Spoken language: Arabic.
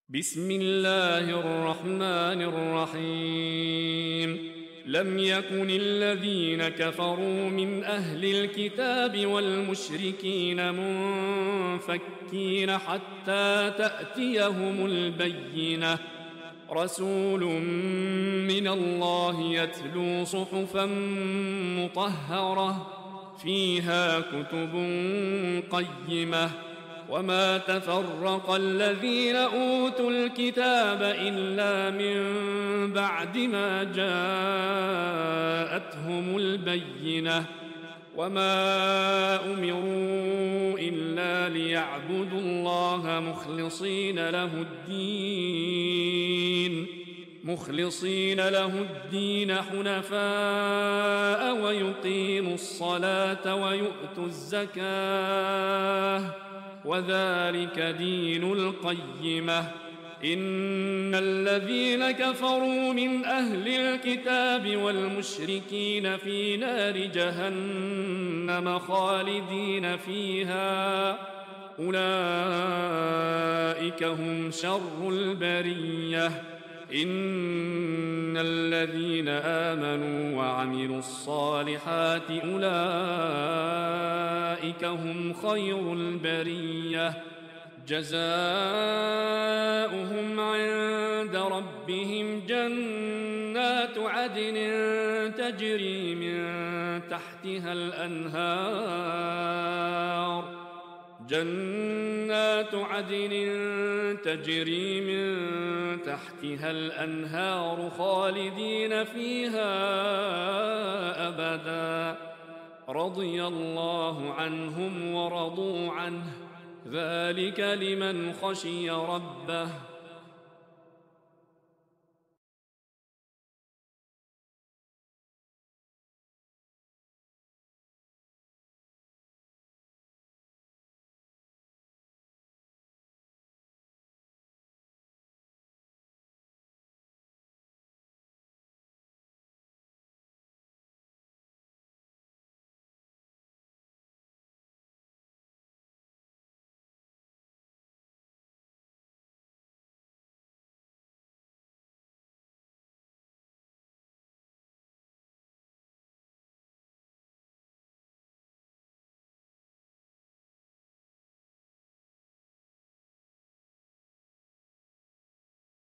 بسم الله الرحمن الرحيم. لم يكن الذين كفروا من أهل الكتاب والمشركين منفكين حتى تأتيهم البينة. رسول من الله يتلو صحفا مطهرة فيها كتب قيمة. وما تفرق الذين أوتوا الكتاب إلا من بعد ما جاءتهم البينة. وما أمروا إلا ليعبدوا الله مخلصين له الدين حنفاء ويقيموا الصلاة ويؤتوا الزكاة وذلك دين القيمة. إن الذين كفروا من أهل الكتاب والمشركين في نار جهنم خالدين فيها أولئك هم شر البرية. إن الذين آمنوا وعملوا الصالحات أولئك هم خير البرية. جزاؤهم عند ربهم جنات عدن تجري من تحتها الأنهار خالدين فيها أبدا. رضي الله عنهم ورضوا عنه ذلك لمن خشي ربه.